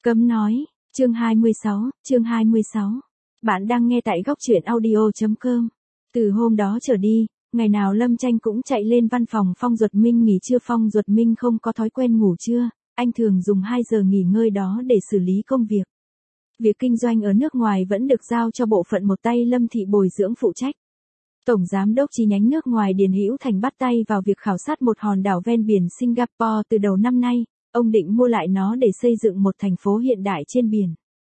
Cấm nói, chương 26. Bạn đang nghe tại góc truyện audio.com. Từ hôm đó trở đi, ngày nào Lâm Tranh cũng chạy lên văn phòng Phong Duật Minh nghỉ trưa. Phong Duật Minh không có thói quen ngủ trưa, anh thường dùng 2 giờ nghỉ ngơi đó để xử lý công việc. Việc kinh doanh ở nước ngoài vẫn được giao cho bộ phận một tay Lâm Thị bồi dưỡng phụ trách. Tổng giám đốc chi nhánh nước ngoài Điền Hữu Thành bắt tay vào việc khảo sát một hòn đảo ven biển Singapore từ đầu năm nay. Ông định mua lại nó để xây dựng một thành phố hiện đại trên biển.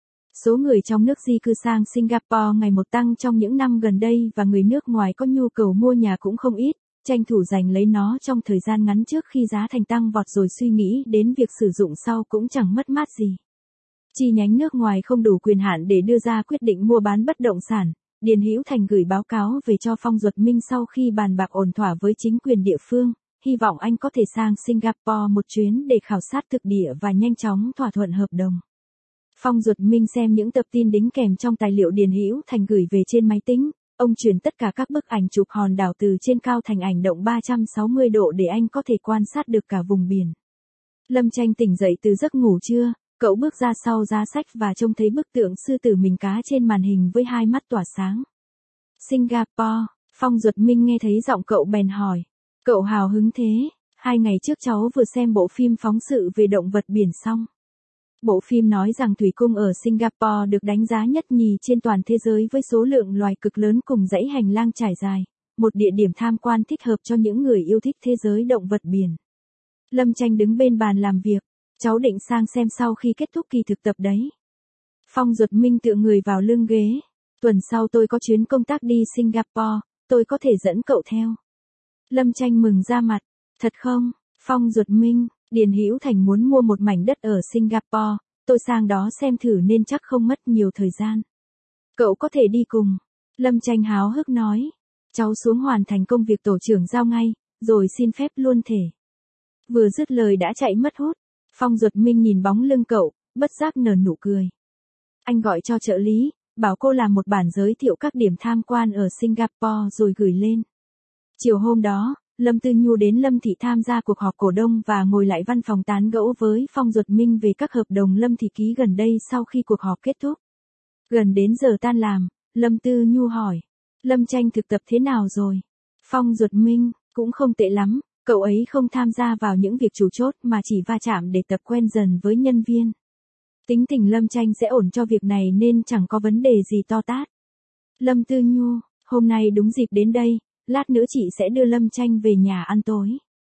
Số người trong nước di cư sang Singapore ngày một tăng trong những năm gần đây và người nước ngoài có nhu cầu mua nhà cũng không ít, tranh thủ giành lấy nó trong thời gian ngắn trước khi giá thành tăng vọt rồi suy nghĩ đến việc sử dụng sau cũng chẳng mất mát gì. Chi nhánh nước ngoài không đủ quyền hạn để đưa ra quyết định mua bán bất động sản. Điền Hữu Thành gửi báo cáo về cho Phong Duật Minh sau khi bàn bạc ổn thỏa với chính quyền địa phương. Hy vọng anh có thể sang Singapore một chuyến để khảo sát thực địa và nhanh chóng thỏa thuận hợp đồng. Phong Duật Minh xem những tập tin đính kèm trong tài liệu Điền Hữu Thành gửi về trên máy tính. Ông chuyển tất cả các bức ảnh chụp hòn đảo từ trên cao thành ảnh động 360 độ để anh có thể quan sát được cả vùng biển. Lâm Tranh tỉnh dậy từ giấc ngủ trưa, cậu bước ra sau giá sách và trông thấy bức tượng sư tử mình cá trên màn hình với 2 mắt tỏa sáng. Singapore, Phong Duật Minh nghe thấy giọng cậu bèn hỏi. Cậu hào hứng thế, 2 ngày trước cháu vừa xem bộ phim phóng sự về động vật biển xong. Bộ phim nói rằng thủy cung ở Singapore được đánh giá nhất nhì trên toàn thế giới với số lượng loài cực lớn cùng dãy hành lang trải dài, một địa điểm tham quan thích hợp cho những người yêu thích thế giới động vật biển. Lâm Tranh đứng bên bàn làm việc, cháu định sang xem sau khi kết thúc kỳ thực tập đấy. Phong Duật Minh tựa người vào lưng ghế, tuần sau tôi có chuyến công tác đi Singapore, tôi có thể dẫn cậu theo. Lâm Tranh mừng ra mặt, thật không? Phong Duật Minh, Điền Hữu Thành muốn mua một mảnh đất ở Singapore, tôi sang đó xem thử nên chắc không mất nhiều thời gian. Cậu có thể đi cùng. Lâm Tranh háo hức nói, cháu xuống hoàn thành công việc tổ trưởng giao ngay, rồi xin phép luôn thể. Vừa dứt lời đã chạy mất hút. Phong Duật Minh nhìn bóng lưng cậu, bất giác nở nụ cười. Anh gọi cho trợ lý, bảo cô làm một bản giới thiệu các điểm tham quan ở Singapore rồi gửi lên. Chiều hôm đó, Lâm Tư Nhu đến Lâm Thị tham gia cuộc họp cổ đông và ngồi lại văn phòng tán gẫu với Phong Duật Minh về các hợp đồng Lâm Thị ký gần đây sau khi cuộc họp kết thúc. Gần đến giờ tan làm, Lâm Tư Nhu hỏi, Lâm Tranh thực tập thế nào rồi? Phong Duật Minh, cũng không tệ lắm, cậu ấy không tham gia vào những việc chủ chốt mà chỉ va chạm để tập quen dần với nhân viên. Tính tình Lâm Tranh sẽ ổn cho việc này nên chẳng có vấn đề gì to tát. Lâm Tư Nhu, hôm nay đúng dịp đến đây. Lát nữa chị sẽ đưa Lâm Tranh về nhà ăn tối.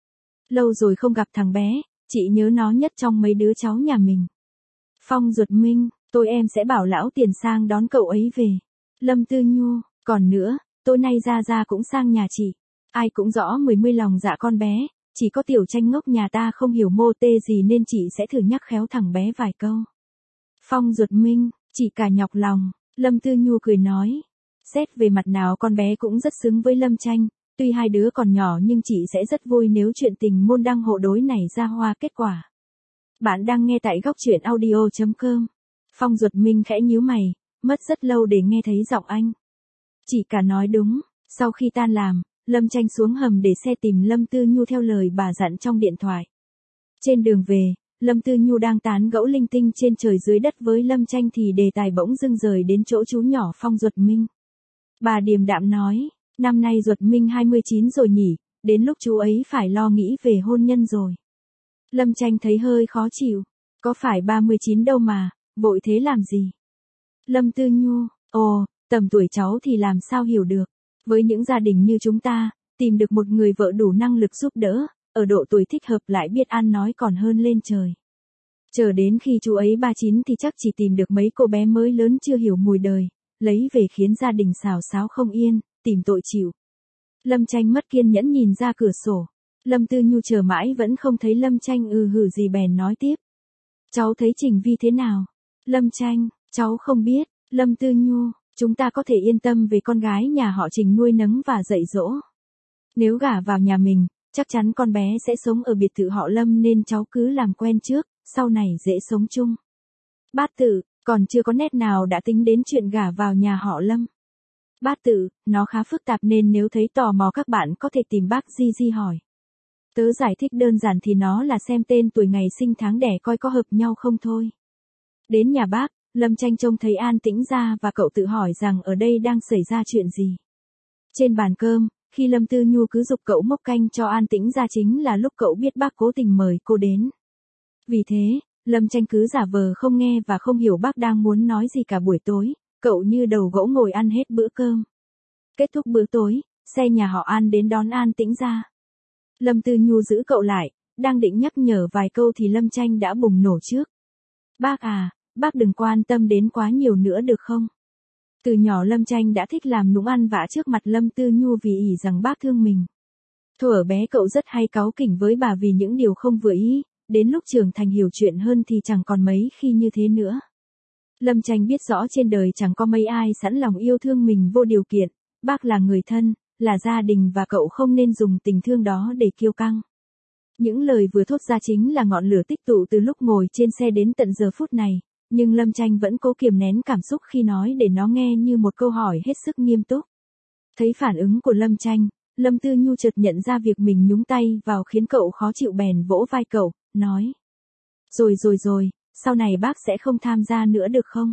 Lâu rồi không gặp thằng bé, chị nhớ nó nhất trong mấy đứa cháu nhà mình. Phong Duật Minh, em sẽ bảo lão Tiền sang đón cậu ấy về. Lâm Tư Nhu, còn nữa, tối nay Ra cũng sang nhà chị. Ai cũng rõ mươi lòng dạ con bé, chỉ có Tiểu Tranh ngốc nhà ta không hiểu mô tê gì nên chị sẽ thử nhắc khéo thằng bé vài câu. Phong Duật Minh, chị cả nhọc lòng. Lâm Tư Nhu cười nói. Xét về mặt nào con bé cũng rất xứng với Lâm Tranh, tuy 2 đứa còn nhỏ nhưng chị sẽ rất vui nếu chuyện tình môn đăng hộ đối này ra hoa kết quả. Bạn đang nghe tại góc truyện audio.com. Phong Duật Minh khẽ nhíu mày, mất rất lâu để nghe thấy giọng anh. Chị cả nói đúng, sau khi tan làm, Lâm Tranh xuống hầm để xe tìm Lâm Tư Nhu theo lời bà dặn trong điện thoại. Trên đường về, Lâm Tư Nhu đang tán gẫu linh tinh trên trời dưới đất với Lâm Tranh thì đề tài bỗng dưng rời đến chỗ chú nhỏ Phong Duật Minh. Bà điềm đạm nói, năm nay Duật Minh 29 rồi nhỉ, đến lúc chú ấy phải lo nghĩ về hôn nhân rồi. Lâm Tranh thấy hơi khó chịu, có phải 39 đâu mà, vội thế làm gì? Lâm Tư Nhu, tầm tuổi cháu thì làm sao hiểu được, với những gia đình như chúng ta, tìm được một người vợ đủ năng lực giúp đỡ, ở độ tuổi thích hợp lại biết ăn nói còn hơn lên trời. Chờ đến khi chú ấy 39 thì chắc chỉ tìm được mấy cô bé mới lớn chưa hiểu mùi đời. Lấy về khiến gia đình xào xáo không yên, tìm tội chịu. Lâm Tranh mất kiên nhẫn nhìn ra cửa sổ. Lâm Tư Nhu chờ mãi vẫn không thấy Lâm Tranh hử gì bèn nói tiếp. Cháu thấy Trình Vi thế nào? Lâm Tranh, cháu không biết. Lâm Tư Nhu, chúng ta có thể yên tâm về con gái nhà họ Trình nuôi nấng và dạy dỗ. Nếu gả vào nhà mình, chắc chắn con bé sẽ sống ở biệt thự họ Lâm nên cháu cứ làm quen trước, sau này dễ sống chung. Bát tự, còn chưa có nét nào đã tính đến chuyện gả vào nhà họ Lâm. Bát tự, nó khá phức tạp nên nếu thấy tò mò các bạn có thể tìm bác Di hỏi. Tớ giải thích đơn giản thì nó là xem tên tuổi ngày sinh tháng đẻ coi có hợp nhau không thôi. Đến nhà bác, Lâm Tranh trông thấy An Tĩnh ra và cậu tự hỏi rằng ở đây đang xảy ra chuyện gì. Trên bàn cơm, khi Lâm Tư Nhu cứ giục cậu múc canh cho An Tĩnh ra chính là lúc cậu biết bác cố tình mời cô đến. Vì thế, Lâm Tranh cứ giả vờ không nghe và không hiểu bác đang muốn nói gì cả buổi tối, cậu như đầu gỗ ngồi ăn hết bữa cơm. Kết thúc bữa tối, xe nhà họ An đến đón An Tĩnh ra. Lâm Tư Nhu giữ cậu lại, đang định nhắc nhở vài câu thì Lâm Tranh đã bùng nổ trước. Bác à, bác đừng quan tâm đến quá nhiều nữa được không? Từ nhỏ Lâm Tranh đã thích làm nũng ăn vạ trước mặt Lâm Tư Nhu vì ỷ rằng bác thương mình. Thuở bé cậu rất hay cáu kỉnh với bà vì những điều không vừa ý, đến lúc trưởng thành hiểu chuyện hơn thì chẳng còn mấy khi như thế nữa. Lâm Tranh biết rõ trên đời chẳng có mấy ai sẵn lòng yêu thương mình vô điều kiện, bác là người thân, là gia đình và cậu không nên dùng tình thương đó để kiêu căng. Những lời vừa thốt ra chính là ngọn lửa tích tụ từ lúc ngồi trên xe đến tận giờ phút này, nhưng Lâm Tranh vẫn cố kiềm nén cảm xúc khi nói để nó nghe như một câu hỏi hết sức nghiêm túc. Thấy phản ứng của Lâm Tranh, Lâm Tư Nhu chợt nhận ra việc mình nhúng tay vào khiến cậu khó chịu bèn vỗ vai cậu, nói. Rồi, sau này bác sẽ không tham gia nữa được không?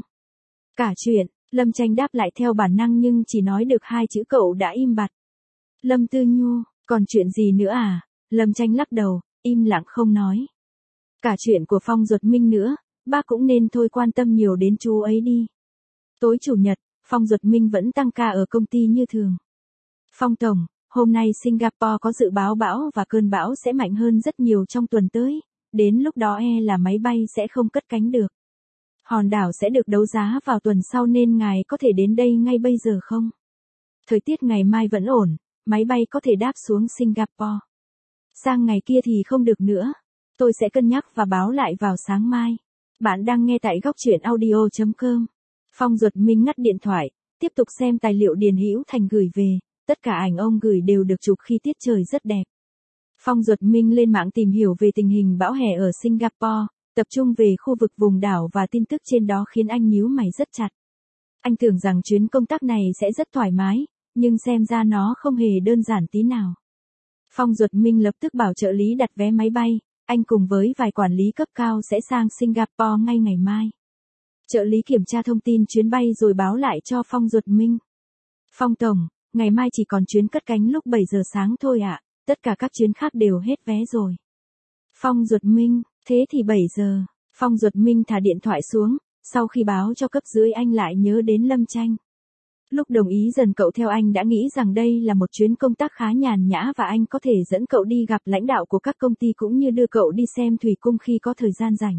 Cả chuyện, Lâm Tranh đáp lại theo bản năng nhưng chỉ nói được 2 chữ cậu đã im bặt. Lâm Tư Nhu, còn chuyện gì nữa à? Lâm Tranh lắc đầu, im lặng không nói. Cả chuyện của Phong Duật Minh nữa, bác cũng nên thôi quan tâm nhiều đến chú ấy đi. Tối chủ nhật, Phong Duật Minh vẫn tăng ca ở công ty như thường. Phong tổng, hôm nay Singapore có dự báo bão và cơn bão sẽ mạnh hơn rất nhiều trong tuần tới, đến lúc đó là máy bay sẽ không cất cánh được. Hòn đảo sẽ được đấu giá vào tuần sau nên ngài có thể đến đây ngay bây giờ không? Thời tiết ngày mai vẫn ổn, máy bay có thể đáp xuống Singapore. Sang ngày kia thì không được nữa. Tôi sẽ cân nhắc và báo lại vào sáng mai. Bạn đang nghe tại góc truyện audio.com. Phong Duật Minh ngắt điện thoại, tiếp tục xem tài liệu Điền Hữu Thành gửi về. Tất cả ảnh ông gửi đều được chụp khi tiết trời rất đẹp. Phong Duật Minh lên mạng tìm hiểu về tình hình bão hè ở Singapore, tập trung về khu vực vùng đảo và tin tức trên đó khiến anh nhíu mày rất chặt. Anh tưởng rằng chuyến công tác này sẽ rất thoải mái, nhưng xem ra nó không hề đơn giản tí nào. Phong Duật Minh lập tức bảo trợ lý đặt vé máy bay, anh cùng với vài quản lý cấp cao sẽ sang Singapore ngay ngày mai. Trợ lý kiểm tra thông tin chuyến bay rồi báo lại cho Phong Duật Minh. Phong tổng, ngày mai chỉ còn chuyến cất cánh lúc 7 giờ sáng thôi ạ, tất cả các chuyến khác đều hết vé rồi. Phong Duật Minh, thế thì 7 giờ, Phong Duật Minh thả điện thoại xuống, sau khi báo cho cấp dưới anh lại nhớ đến Lâm Tranh. Lúc đồng ý dần cậu theo anh đã nghĩ rằng đây là một chuyến công tác khá nhàn nhã và anh có thể dẫn cậu đi gặp lãnh đạo của các công ty cũng như đưa cậu đi xem thủy cung khi có thời gian rảnh.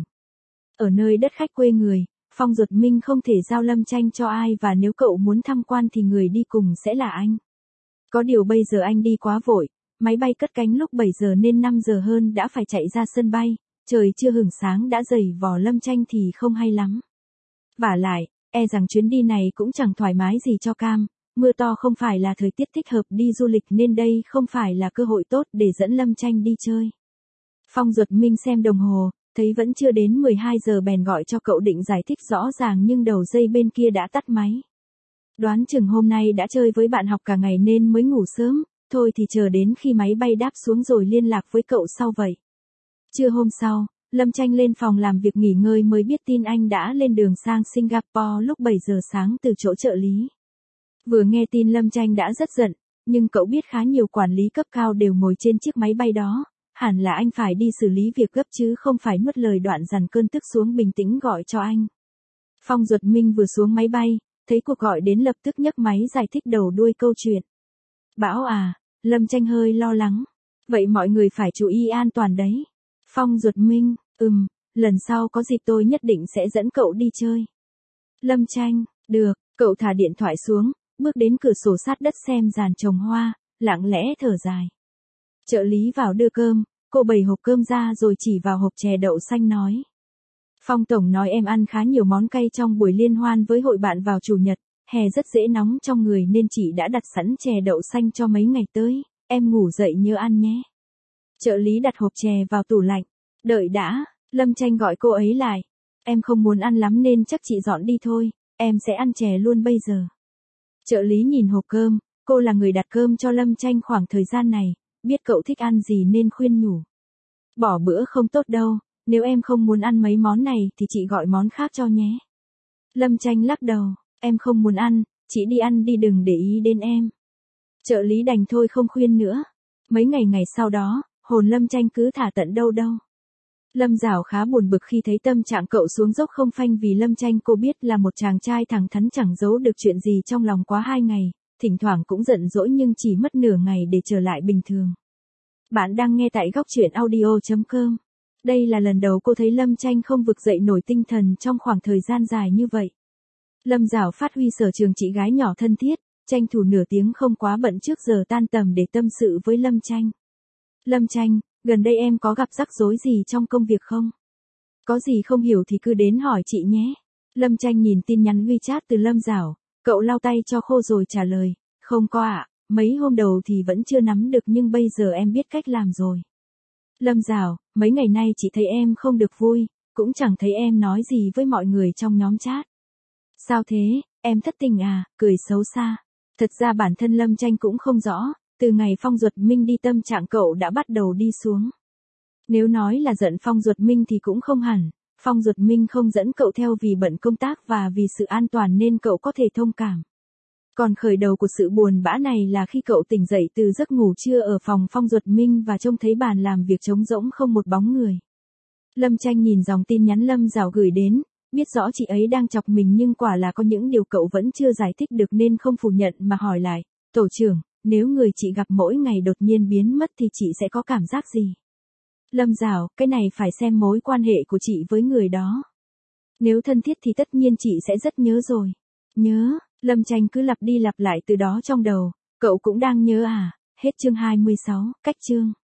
Ở nơi đất khách quê người, Phong Duật Minh không thể giao Lâm Tranh cho ai và nếu cậu muốn tham quan thì người đi cùng sẽ là anh. Có điều bây giờ anh đi quá vội, máy bay cất cánh lúc 7 giờ nên 5 giờ hơn đã phải chạy ra sân bay, trời chưa hửng sáng đã dày vò Lâm Tranh thì không hay lắm. Vả lại, rằng chuyến đi này cũng chẳng thoải mái gì cho Cam, mưa to không phải là thời tiết thích hợp đi du lịch nên đây không phải là cơ hội tốt để dẫn Lâm Tranh đi chơi. Phong Duật Minh xem đồng hồ, thấy vẫn chưa đến 12 giờ bèn gọi cho cậu định giải thích rõ ràng nhưng đầu dây bên kia đã tắt máy. Đoán chừng hôm nay đã chơi với bạn học cả ngày nên mới ngủ sớm, thôi thì chờ đến khi máy bay đáp xuống rồi liên lạc với cậu sau vậy. Trưa hôm sau, Lâm Tranh lên phòng làm việc nghỉ ngơi mới biết tin anh đã lên đường sang Singapore lúc 7 giờ sáng từ chỗ trợ lý. Vừa nghe tin Lâm Tranh đã rất giận, nhưng cậu biết khá nhiều quản lý cấp cao đều ngồi trên chiếc máy bay đó, hẳn là anh phải đi xử lý việc gấp chứ không phải nuốt lời đoạn dằn cơn tức xuống bình tĩnh gọi cho anh. Phong Duật Minh vừa xuống máy bay, thấy cuộc gọi đến lập tức nhấc máy giải thích đầu đuôi câu chuyện. Bão à, Lâm Tranh hơi lo lắng. Vậy mọi người phải chú ý an toàn đấy. Phong Duật Minh, lần sau có dịp tôi nhất định sẽ dẫn cậu đi chơi. Lâm Tranh, được, cậu thả điện thoại xuống, bước đến cửa sổ sát đất xem giàn trồng hoa, lặng lẽ thở dài. Trợ lý vào đưa cơm, cô bày hộp cơm ra rồi chỉ vào hộp chè đậu xanh nói. Phong tổng nói em ăn khá nhiều món cay trong buổi liên hoan với hội bạn vào chủ nhật, hè rất dễ nóng trong người nên chị đã đặt sẵn chè đậu xanh cho mấy ngày tới, em ngủ dậy nhớ ăn nhé. Trợ lý đặt hộp chè vào tủ lạnh. Đợi đã, Lâm Tranh gọi cô ấy lại. Em không muốn ăn lắm nên chắc chị dọn đi thôi, em sẽ ăn chè luôn bây giờ. Trợ lý nhìn hộp cơm, cô là người đặt cơm cho Lâm Tranh khoảng thời gian này, biết cậu thích ăn gì nên khuyên nhủ. Bỏ bữa không tốt đâu, Nếu em không muốn ăn mấy món này thì chị gọi món khác cho nhé. Lâm Tranh lắc đầu, em không muốn ăn, chị đi ăn đi đừng để ý đến em. Trợ lý đành thôi không khuyên nữa. Mấy ngày sau đó, hồn Lâm Tranh cứ thả tận đâu đâu. Lâm Dảo khá buồn bực khi thấy tâm trạng cậu xuống dốc không phanh vì Lâm Tranh cô biết là một chàng trai thẳng thắn chẳng giấu được chuyện gì trong lòng quá 2 ngày, thỉnh thoảng cũng giận dỗi nhưng chỉ mất nửa ngày để trở lại bình thường. Bạn đang nghe tại góc truyện audio.com. Đây là lần đầu cô thấy Lâm Tranh không vực dậy nổi tinh thần trong khoảng thời gian dài như vậy. Lâm Dảo phát huy sở trường chị gái nhỏ thân thiết, tranh thủ nửa tiếng không quá bận trước giờ tan tầm để tâm sự với Lâm Tranh. Lâm Tranh, gần đây em có gặp rắc rối gì trong công việc không? Có gì không hiểu thì cứ đến hỏi chị nhé. Lâm Tranh nhìn tin nhắn WeChat từ Lâm Dảo, cậu lau tay cho khô rồi trả lời, không có ạ, mấy hôm đầu thì vẫn chưa nắm được nhưng bây giờ em biết cách làm rồi. Lâm Dảo, mấy ngày nay chị thấy em không được vui, cũng chẳng thấy em nói gì với mọi người trong nhóm chat. Sao thế, em thất tình à, cười xấu xa. Thật ra bản thân Lâm Tranh cũng không rõ, từ ngày Phong Duật Minh đi tâm trạng cậu đã bắt đầu đi xuống. Nếu nói là giận Phong Duật Minh thì cũng không hẳn, Phong Duật Minh không dẫn cậu theo vì bận công tác và vì sự an toàn nên cậu có thể thông cảm. Còn khởi đầu của sự buồn bã này là khi cậu tỉnh dậy từ giấc ngủ trưa ở phòng Phong Duật Minh và trông thấy bàn làm việc trống rỗng không một bóng người. Lâm Tranh nhìn dòng tin nhắn Lâm Dảo gửi đến, biết rõ chị ấy đang chọc mình nhưng quả là có những điều cậu vẫn chưa giải thích được nên không phủ nhận mà hỏi lại, tổ trưởng, nếu người chị gặp mỗi ngày đột nhiên biến mất thì chị sẽ có cảm giác gì? Lâm Dảo, cái này phải xem mối quan hệ của chị với người đó. Nếu thân thiết thì tất nhiên chị sẽ rất nhớ rồi. Nhớ, Lâm Tranh cứ lặp đi lặp lại từ đó trong đầu, cậu cũng đang nhớ à, hết chương 26, cách chương.